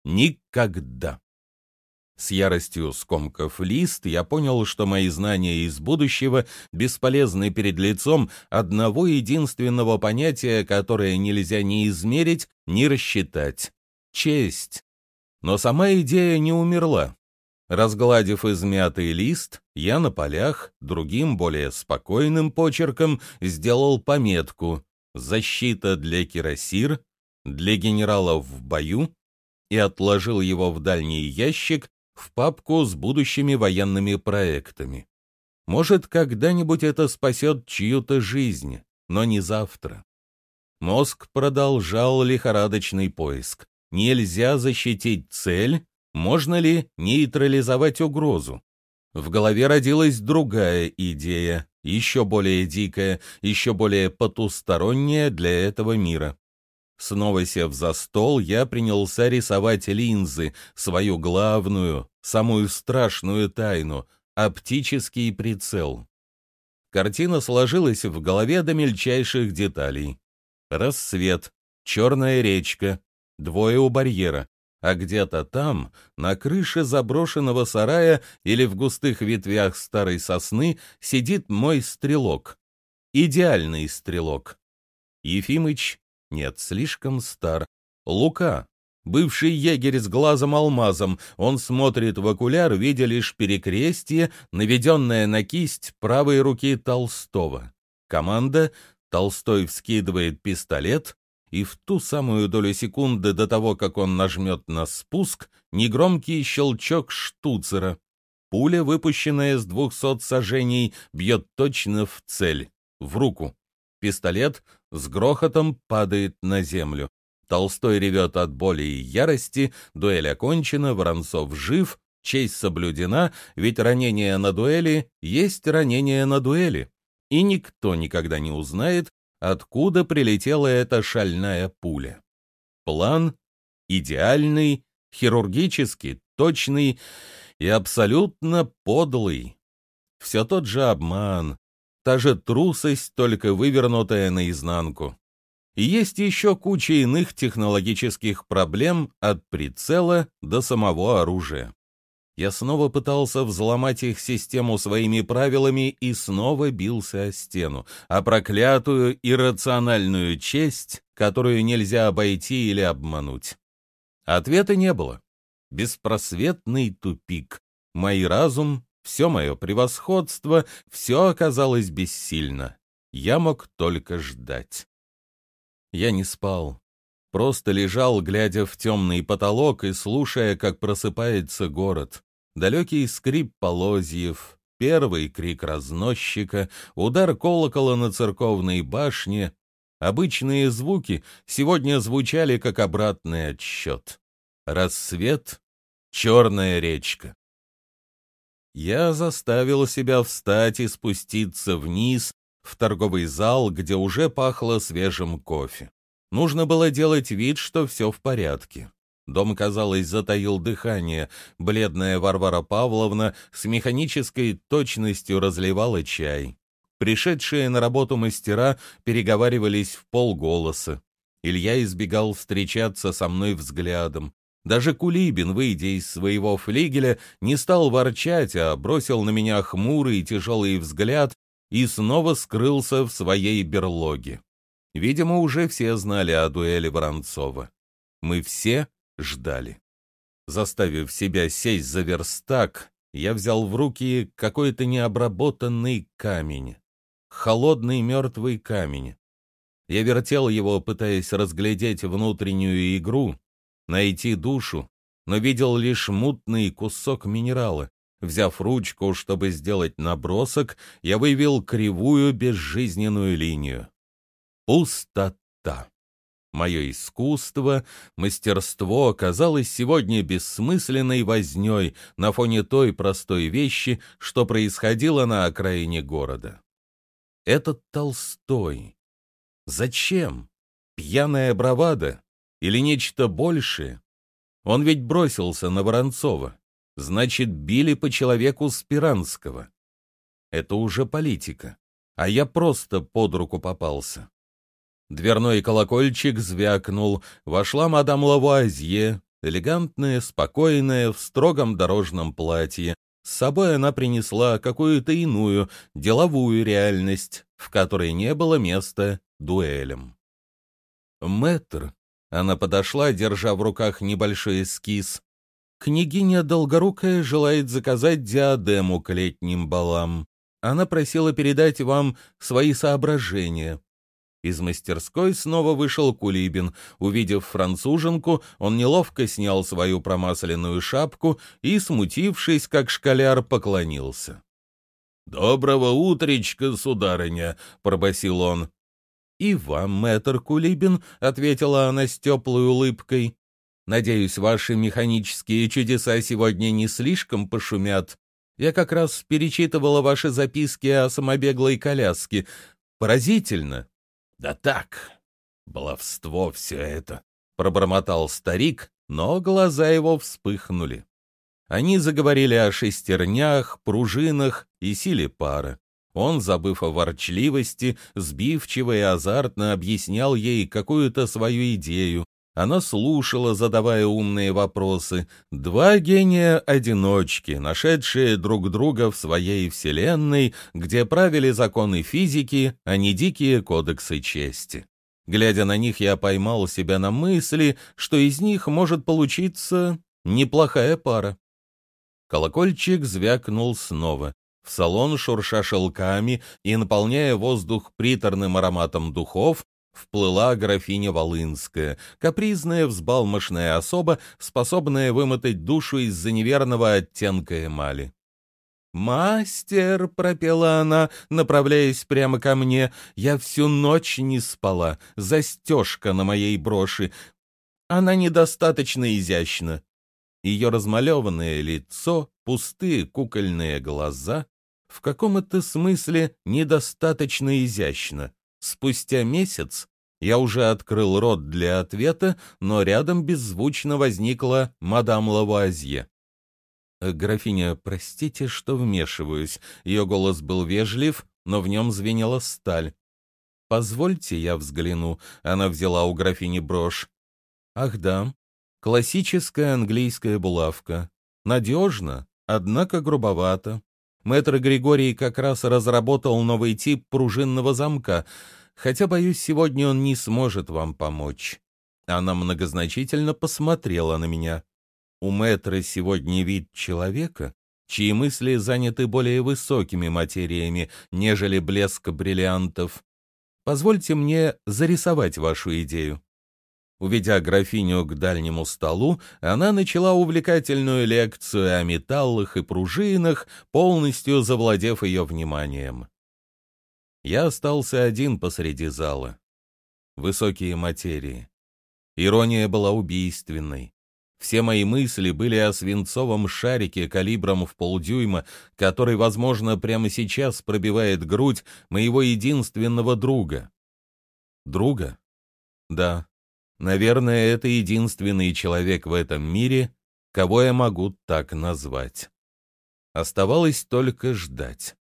Никогда. С яростью скомкав лист, я понял, что мои знания из будущего бесполезны перед лицом одного единственного понятия, которое нельзя ни измерить, ни рассчитать — честь. Но сама идея не умерла. Разгладив измятый лист, я на полях другим, более спокойным почерком сделал пометку «Защита для кирасир», «Для генералов в бою» и отложил его в дальний ящик в папку с будущими военными проектами. Может, когда-нибудь это спасет чью-то жизнь, но не завтра. Мозг продолжал лихорадочный поиск. Нельзя защитить цель, можно ли нейтрализовать угрозу? В голове родилась другая идея, еще более дикая, еще более потусторонняя для этого мира. Снова сев за стол, я принялся рисовать линзы, свою главную, самую страшную тайну — оптический прицел. Картина сложилась в голове до мельчайших деталей. Рассвет, черная речка, двое у барьера, а где-то там, на крыше заброшенного сарая или в густых ветвях старой сосны, сидит мой стрелок. Идеальный стрелок. Ефимыч, нет, слишком стар. Лука, бывший егерь с глазом-алмазом, он смотрит в окуляр, видя лишь перекрестие, наведенное на кисть правой руки Толстого. Команда, Толстой вскидывает пистолет, и в ту самую долю секунды до того, как он нажмет на спуск, негромкий щелчок штуцера. Пуля, выпущенная с двухсот сажений, бьет точно в цель, в руку. Пистолет с грохотом падает на землю. Толстой ревет от боли и ярости, дуэль окончена, Воронцов жив, честь соблюдена, ведь ранение на дуэли есть ранение на дуэли. И никто никогда не узнает, откуда прилетела эта шальная пуля. План идеальный, хирургически точный и абсолютно подлый. Все тот же обман, та же трусость, только вывернутая наизнанку. И есть еще куча иных технологических проблем от прицела до самого оружия. Я снова пытался взломать их систему своими правилами и снова бился о стену, о проклятую иррациональную честь, которую нельзя обойти или обмануть. Ответа не было. Беспросветный тупик. Мой разум, все мое превосходство, все оказалось бессильно. Я мог только ждать. Я не спал. Просто лежал, глядя в темный потолок и слушая, как просыпается город. Далекий скрип полозьев, первый крик разносчика, удар колокола на церковной башне. Обычные звуки сегодня звучали как обратный отсчет. Рассвет, черная речка. Я заставил себя встать и спуститься вниз, в торговый зал, где уже пахло свежим кофе. Нужно было делать вид, что все в порядке. Дом, казалось, затаил дыхание. Бледная Варвара Павловна с механической точностью разливала чай. Пришедшие на работу мастера переговаривались в полголоса. Илья избегал встречаться со мной взглядом. Даже Кулибин, выйдя из своего флигеля, не стал ворчать, а бросил на меня хмурый и тяжелый взгляд и снова скрылся в своей берлоге. Видимо, уже все знали о дуэли Воронцова. Мы все ждали. Заставив себя сесть за верстак, я взял в руки какой-то необработанный камень. Холодный мертвый камень. Я вертел его, пытаясь разглядеть внутреннюю игру, найти душу, но видел лишь мутный кусок минерала. Взяв ручку, чтобы сделать набросок, я вывел кривую безжизненную линию. Пустота. Мое искусство, мастерство оказалось сегодня бессмысленной вознёй на фоне той простой вещи, что происходило на окраине города. Этот Толстой. Зачем? Пьяная бравада? Или нечто большее? Он ведь бросился на Воронцова. Значит, били по человеку Спиранского. Это уже политика. А я просто под руку попался. Дверной колокольчик звякнул. Вошла мадам Лавуазье, элегантная, спокойная, в строгом дорожном платье. С собой она принесла какую-то иную, деловую реальность, в которой не было места дуэлям. «Мэтр», — она подошла, держа в руках небольшой эскиз, «княгиня Долгорукая желает заказать диадему к летним балам. Она просила передать вам свои соображения». Из мастерской снова вышел Кулибин. Увидев француженку, он неловко снял свою промасленную шапку и, смутившись, как школяр, поклонился. «Доброго утречка, сударыня!» — пробасил он. «И вам, мэтр Кулибин», — ответила она с теплой улыбкой. «Надеюсь, ваши механические чудеса сегодня не слишком пошумят. Я как раз перечитывала ваши записки о самобеглой коляске. Поразительно!» «Да так, баловство все это», — пробормотал старик, но глаза его вспыхнули. Они заговорили о шестернях, пружинах и силе пара. Он, забыв о ворчливости, сбивчиво и азартно объяснял ей какую-то свою идею. Она слушала, задавая умные вопросы. Два гения-одиночки, нашедшие друг друга в своей вселенной, где правили законы физики, а не дикие кодексы чести. Глядя на них, я поймал себя на мысли, что из них может получиться неплохая пара. Колокольчик звякнул снова. В салон, шурша шелками и наполняя воздух приторным ароматом духов, вплыла графиня Волынская, капризная взбалмошная особа, способная вымотать душу из-за неверного оттенка эмали. «Мастер», — пропела она, направляясь прямо ко мне, — «я всю ночь не спала, застежка на моей броши. Она недостаточно изящна». Ее размалеванное лицо, пустые кукольные глаза в каком-то смысле недостаточно изящно. Спустя месяц я уже открыл рот для ответа, но рядом беззвучно возникла мадам Лавуазье. «Графиня, простите, что вмешиваюсь». Ее голос был вежлив, но в нем звенела сталь. «Позвольте, я взгляну». Она взяла у графини брошь. «Ах да, классическая английская булавка. Надежно, однако грубовато. Мэтр Григорий как раз разработал новый тип пружинного замка, хотя, боюсь, сегодня он не сможет вам помочь». Она многозначительно посмотрела на меня. «У мэтра сегодня вид человека, чьи мысли заняты более высокими материями, нежели блеск бриллиантов. Позвольте мне зарисовать вашу идею». Уведя графиню к дальнему столу, она начала увлекательную лекцию о металлах и пружинах, полностью завладев ее вниманием. Я остался один посреди зала. Высокие материи. Ирония была убийственной. Все мои мысли были о свинцовом шарике калибром в полдюйма, который, возможно, прямо сейчас пробивает грудь моего единственного друга. Друга? Да. Наверное, это единственный человек в этом мире, кого я могу так назвать. Оставалось только ждать.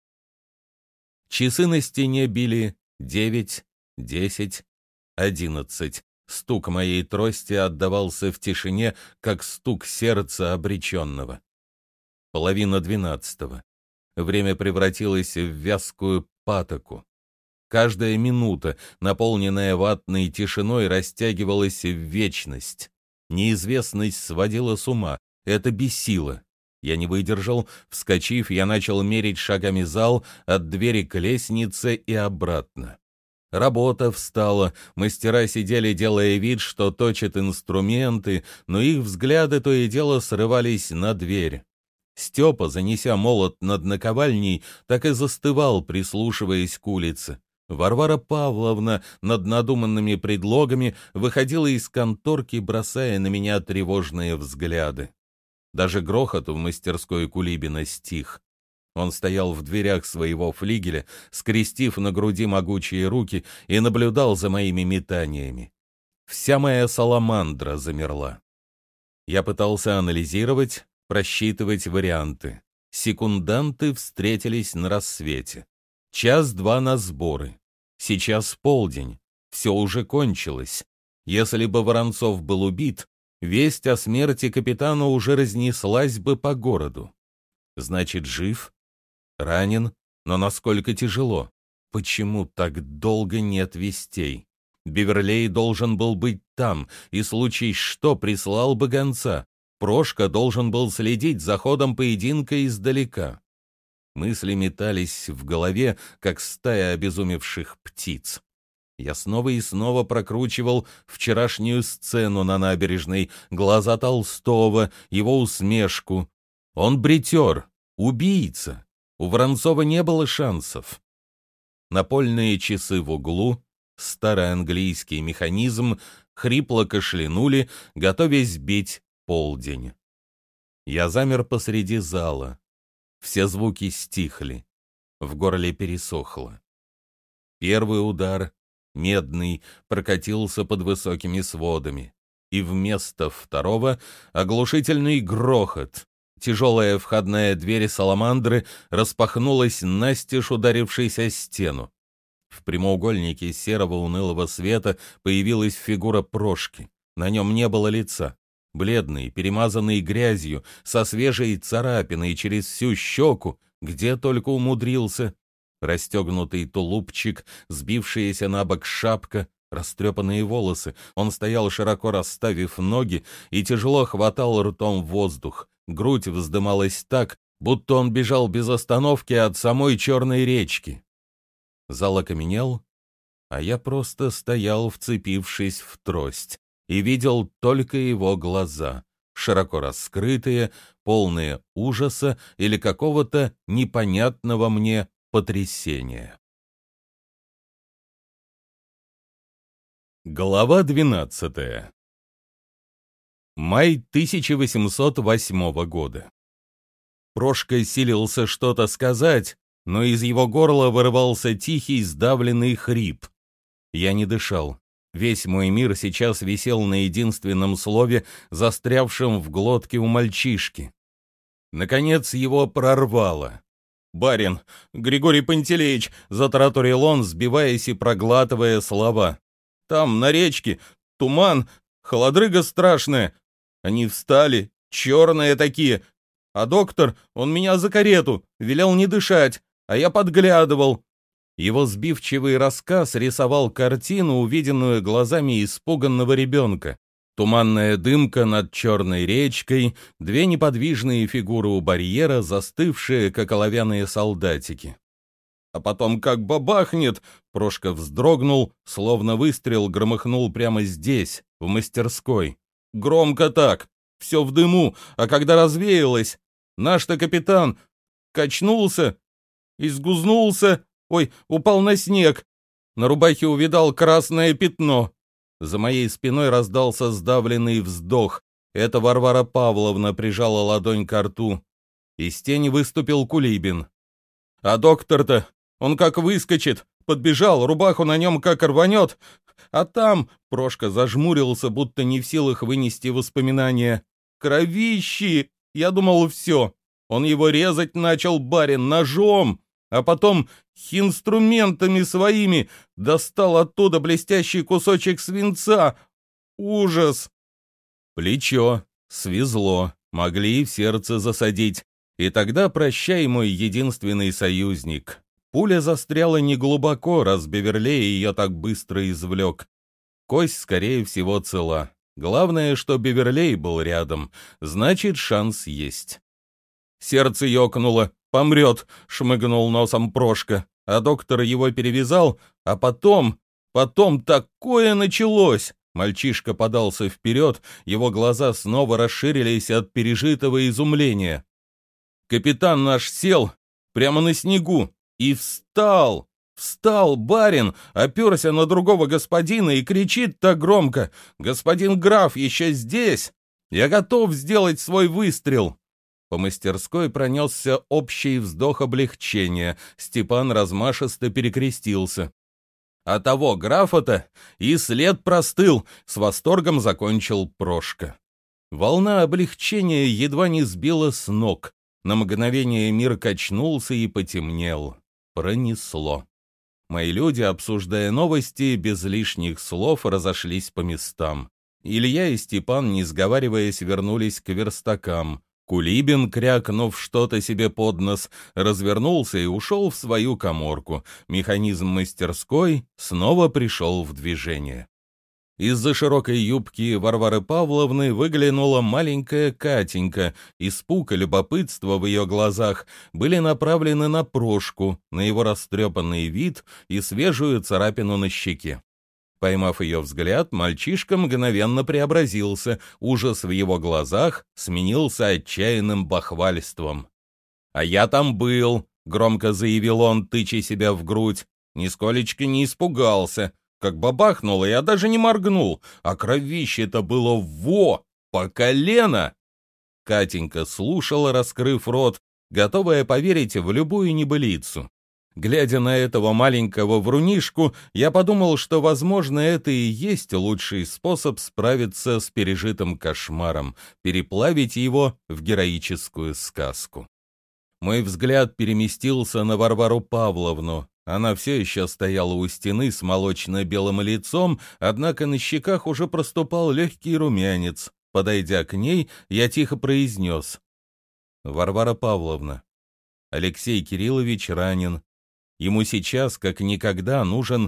Часы на стене били девять, десять, одиннадцать. Стук моей трости отдавался в тишине, как стук сердца обреченного. Половина двенадцатого. Время превратилось в вязкую патоку. Каждая минута, наполненная ватной тишиной, растягивалась в вечность. Неизвестность сводила с ума, это бесило. Я не выдержал, вскочив, я начал мерить шагами зал от двери к лестнице и обратно. Работа встала, мастера сидели, делая вид, что точат инструменты, но их взгляды то и дело срывались на дверь. Степа, занеся молот над наковальней, так и застывал, прислушиваясь к улице. Варвара Павловна над надуманными предлогами выходила из конторки, бросая на меня тревожные взгляды. Даже грохот в мастерской Кулибина стих. Он стоял в дверях своего флигеля, скрестив на груди могучие руки, и наблюдал за моими метаниями. Вся моя саламандра замерла. Я пытался анализировать, просчитывать варианты. Секунданты встретились на рассвете. Час-два на сборы. Сейчас полдень. Все уже кончилось. Если бы Воронцов был убит, весть о смерти капитана уже разнеслась бы по городу. Значит, жив? Ранен? Но насколько тяжело? Почему так долго нет вестей? Беверлей должен был быть там, и случай что прислал бы гонца. Прошка должен был следить за ходом поединка издалека. Мысли метались в голове, как стая обезумевших птиц. Я снова и снова прокручивал вчерашнюю сцену на набережной, глаза Толстого, его усмешку. Он бритер, убийца. У Воронцова не было шансов. Напольные часы в углу, старый английский механизм, хрипло кашлянули, готовясь бить полдень. Я замер посреди зала. Все звуки стихли. В горле пересохло. Первый удар, медный, прокатился под высокими сводами. И вместо второго оглушительный грохот. Тяжелая входная дверь саламандры распахнулась настежь, ударившись о стену. В прямоугольнике серого унылого света появилась фигура Прошки. На нем не было лица. Бледный, перемазанный грязью, со свежей царапиной через всю щеку, где только умудрился. Расстегнутый тулупчик, сбившаяся на бок шапка, растрепанные волосы. Он стоял, широко расставив ноги, и тяжело хватал ртом воздух. Грудь вздымалась так, будто он бежал без остановки от самой Черной речки. Зал окаменел, а я просто стоял, вцепившись в трость, и видел только его глаза, широко раскрытые, полные ужаса или какого-то непонятного мне потрясения. Глава двенадцатая. Май тысяча восемьсот восьмого года. Прошка силился что-то сказать, но из его горла вырывался тихий, сдавленный хрип. Я не дышал. Весь мой мир сейчас висел на единственном слове, застрявшем в глотке у мальчишки. Наконец его прорвало. «Барин, Григорий Пантелеич!» — затараторил он, сбиваясь и проглатывая слова. «Там, на речке, туман, холодрыга страшная. Они встали, черные такие. А доктор, он меня за карету, велел не дышать, а я подглядывал». Его сбивчивый рассказ рисовал картину, увиденную глазами испуганного ребенка. Туманная дымка над Черной речкой, две неподвижные фигуры у барьера, застывшие, как оловянные солдатики. А потом как бабахнет, Прошка вздрогнул, словно выстрел громыхнул прямо здесь, в мастерской. Громко так, все в дыму, а когда развеялось, наш-то капитан качнулся, изгузнулся, ой, упал на снег. На рубахе увидал красное пятно. За моей спиной раздался сдавленный вздох. Это Варвара Павловна прижала ладонь ко рту. Из тени выступил Кулибин. А доктор-то, он как выскочит, подбежал, рубаху на нем как рванет. А там, Прошка зажмурился, будто не в силах вынести воспоминания. Кровищи! Я думал, все. Он его резать начал, барин, ножом. А потом инструментами своими достал оттуда блестящий кусочек свинца. Ужас! Плечо. Свезло. Могли в сердце засадить. И тогда прощай, мой единственный союзник. Пуля застряла неглубоко, раз Беверлей ее так быстро извлек. Кость, скорее всего, цела. Главное, что Беверлей был рядом. Значит, шанс есть. Сердце ёкнуло. «Помрет», — шмыгнул носом Прошка, а доктор его перевязал, а потом, потом такое началось. Мальчишка подался вперед, его глаза снова расширились от пережитого изумления. Капитан наш сел прямо на снегу и встал, встал, барин, оперся на другого господина и кричит так громко: «Господин граф еще здесь! Я готов сделать свой выстрел!» По мастерской пронесся общий вздох облегчения. Степан размашисто перекрестился. А того графа-то и след простыл, с восторгом закончил Прошка. Волна облегчения едва не сбила с ног. На мгновение мир качнулся и потемнел. Пронесло. Мои люди, обсуждая новости, без лишних слов разошлись по местам. Илья и Степан, не сговариваясь, вернулись к верстакам. Кулибин, крякнув что-то себе под нос, развернулся и ушел в свою каморку. Механизм мастерской снова пришел в движение. Из-за широкой юбки Варвары Павловны выглянула маленькая Катенька. Испуг и любопытство в ее глазах были направлены на Прошку, на его растрепанный вид и свежую царапину на щеке. Поймав ее взгляд, мальчишка мгновенно преобразился, ужас в его глазах сменился отчаянным бахвальством. «А я там был», — громко заявил он, тыча себя в грудь. «Нисколечко не испугался. Как бабахнуло, я даже не моргнул, а кровище-то было во, по колено!» Катенька слушала, раскрыв рот, готовая поверить в любую небылицу. Глядя на этого маленького врунишку, я подумал, что, возможно, это и есть лучший способ справиться с пережитым кошмаром, переплавить его в героическую сказку. Мой взгляд переместился на Варвару Павловну. Она все еще стояла у стены с молочно-белым лицом, однако на щеках уже проступал легкий румянец. Подойдя к ней, я тихо произнес: «Варвара Павловна, Алексей Кириллович ранен. Ему сейчас, как никогда, нужен